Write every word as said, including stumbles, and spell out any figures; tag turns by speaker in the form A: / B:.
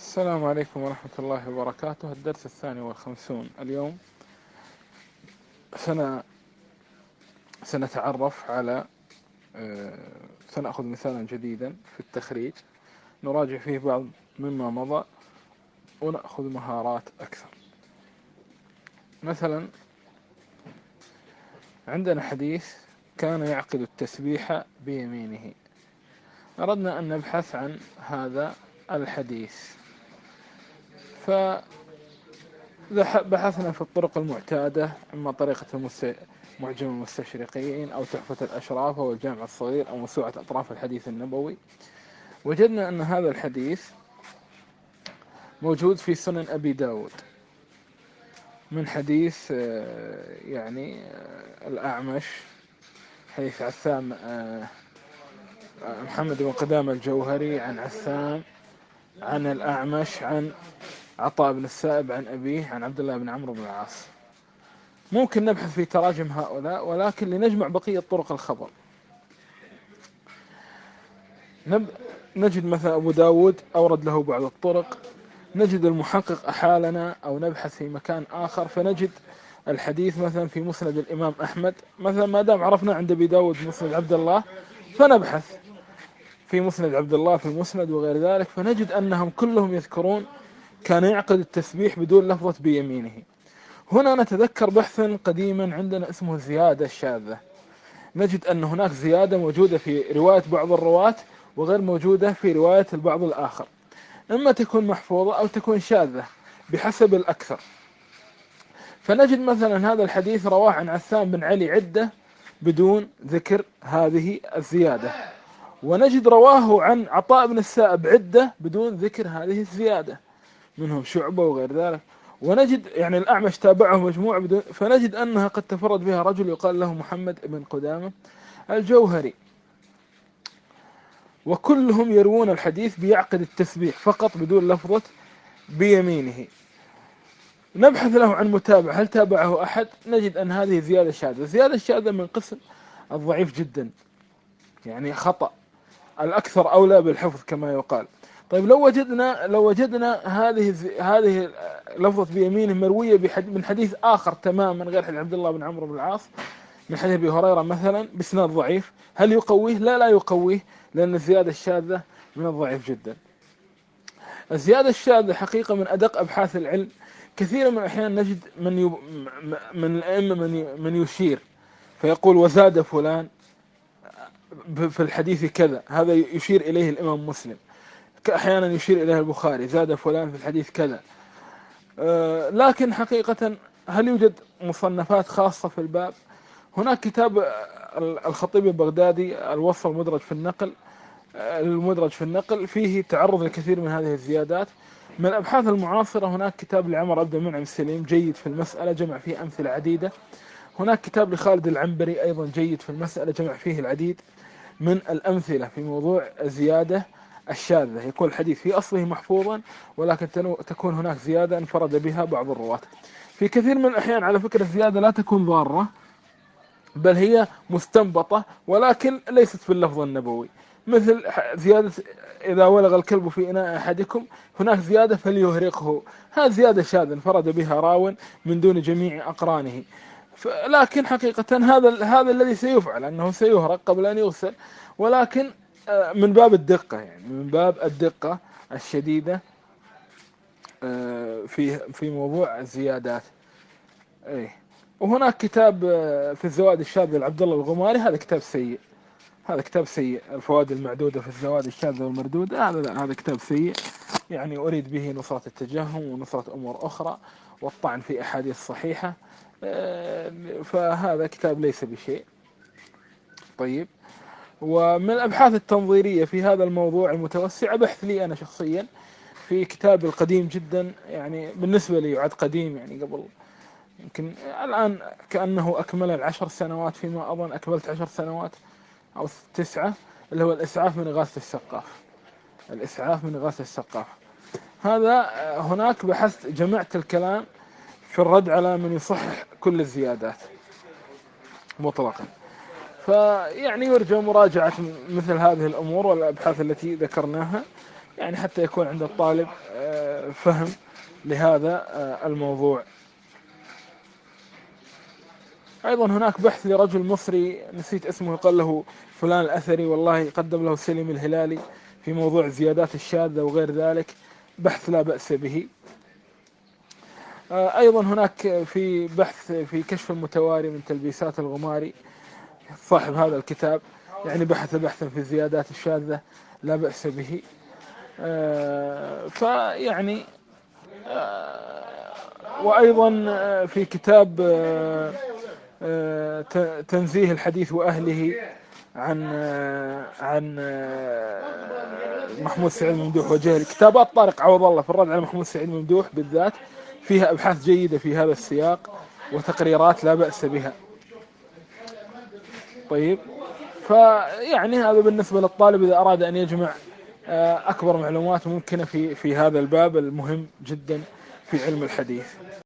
A: السلام عليكم ورحمة الله وبركاته. الدرس الثاني والخمسون اليوم. سنة سنتعرف على آه، سنأخذ مثالا جديدا في التخريج نراجع فيه بعض مما مضى ونأخذ مهارات أكثر. مثلا عندنا حديث: كان يعقد التسبيح بيمينه. أردنا أن نبحث عن هذا الحديث، فبحثنا في الطرق المعتادة، إما طريقة المس... معجم المستشرقين أو تحفة الأشراف أو الجامع الصغير أو موسوعة أطراف الحديث النبوي. وجدنا أن هذا الحديث موجود في سنن أبي داود من حديث يعني الأعمش، حديث عثام محمد بن قدامة الجوهري عن عثام عن الأعمش عن عطاء بن السائب عن أبيه عن عبد الله بن عمرو بن العاص. ممكن نبحث في تراجم هؤلاء، ولكن لنجمع بقية طرق الخبر نب... نجد مثلا أبو داود أورد له بعض الطرق، نجد المحقق أحالنا أو نبحث في مكان آخر فنجد الحديث مثلا في مسند الإمام أحمد. مثلا ما دام عرفنا عند أبي داود مسند عبد الله فنبحث في مسند عبد الله في المسند وغير ذلك، فنجد أنهم كلهم يذكرون كان يعقد التسبيح بدون لفظة بيمينه. هنا نتذكر بحثا قديما عندنا اسمه الزيادة الشاذة. نجد أن هناك زيادة موجودة في رواية بعض الرواة وغير موجودة في رواية البعض الآخر، إما تكون محفوظة أو تكون شاذة بحسب الأكثر. فنجد مثلا هذا الحديث رواه عن عثام بن علي عدة بدون ذكر هذه الزيادة، ونجد رواه عن عطاء بن السائب عدة بدون ذكر هذه الزيادة، منهم شعبة وغير ذلك. ونجد يعني الأعمش تابعه مجموعة بدون، فنجد أنها قد تفرد بها رجل يقال له محمد بن قدامة الجوهري، وكلهم يروون الحديث بيعقد التسبيح فقط بدون لفظة بيمينه. نبحث له عن متابع، هل تابعه أحد؟ نجد أن هذه زيادة شاذة. زيادة شاذة من قسم الضعيف جدا، يعني خطأ، الأكثر أولى بالحفظ كما يقال. طيب لو وجدنا لو وجدنا هذه هذه لفظة بيمينه مروية من حديث آخر تماما غير حديث عبد الله بن عمرو بن العاص، من حديث أبي هريرة مثلا بإسناد ضعيف، هل يقويه؟ لا لا يقويه، لأن الزيادة الشاذة من الضعيف جدا. الزيادة الشاذة حقيقة من أدق أبحاث العلم. كثيرا من الأحيان نجد من يب... من الأئمة من من يشير فيقول وزاد فلان في الحديث كذا، هذا يشير إليه الإمام مسلم. أحيانا يشير إليه البخاري زاد فلان في الحديث كذا. أه لكن حقيقة هل يوجد مصنفات خاصة في الباب؟ هناك كتاب الخطيب البغدادي الوصف المدرج في النقل المدرج في النقل فيه تعرض لكثير من هذه الزيادات. من الأبحاث المعاصرة هناك كتاب لعمر عبد المنعم السليم جيد في المسألة، جمع فيه أمثلة عديدة. هناك كتاب لخالد العنبري أيضا جيد في المسألة، جمع فيه العديد من الأمثلة في موضوع الزيادة الشاذة. يكون الحديث في أصله محفوظا ولكن تكون هناك زيادة انفرد بها بعض الرواة. في كثير من الأحيان على فكرة الزيادة لا تكون ضارة، بل هي مستنبطة ولكن ليست في اللفظ النبوي، مثل زيادة إذا ولغ الكلب في إناء أحدكم، هناك زيادة فليهرقه. هذه زيادة شاذة انفرد بها راو من دون جميع أقرانه، لكن حقيقة هذا هذا الذي سيفعل أنه سيهرق قبل أن يغسل، ولكن من باب الدقة، يعني من باب الدقة الشديدة في في موضوع الزيادات. أي وهناك كتاب في الزوائد الشاذة لعبد الله الغماري، هذا كتاب سيء، هذا كتاب سيء. الفوائد المعدودة في الزوائد الشاذة والمردودة، هذا لا، هذا كتاب سيء، يعني أريد به نصرة التجهم ونصرة أمور أخرى والطعن في أحاديث صحيحة، فهذا كتاب ليس بشيء. طيب، ومن الأبحاث التنظيرية في هذا الموضوع المتوسع بحث لي أنا شخصيا في كتاب القديم جدا، يعني بالنسبة لي يعد قديم، يعني قبل يمكن الآن كأنه أكمل العشر سنوات، فيما أظن أكملت عشر سنوات أو تسعة، اللي هو الإسعاف من إغاثة السقاف. الإسعاف من إغاثة السقاف هذا هناك بحثت جمعت الكلام في الرد على من يصحح كل الزيادات مطلقا. فيعني يرجى مراجعة مثل هذه الأمور والأبحاث التي ذكرناها، يعني حتى يكون عند الطالب فهم لهذا الموضوع. أيضا هناك بحث لرجل مصري نسيت اسمه، يقال له فلان الأثري، والله قدم له سليم الهلالي في موضوع الزيادات الشاذة وغير ذلك، بحث لا بأس به. أيضا هناك في بحث في كشف المتواري من تلبيسات الغماري، صاحب هذا الكتاب يعني بحث بحثا في الزيادات الشاذة لا بأس به. فيعني وأيضا في كتاب تنزيه الحديث وأهله عن عن محمود سعيد الممدوح وجهل، كتابات طارق عوض الله في الرد على محمود سعيد الممدوح بالذات فيها أبحاث جيدة في هذا السياق وتقريرات لا بأس بها. طيب، فيعني هذا بالنسبة للطالب إذا أراد أن يجمع أكبر معلومات ممكنة في في هذا الباب المهم جدا في علم الحديث.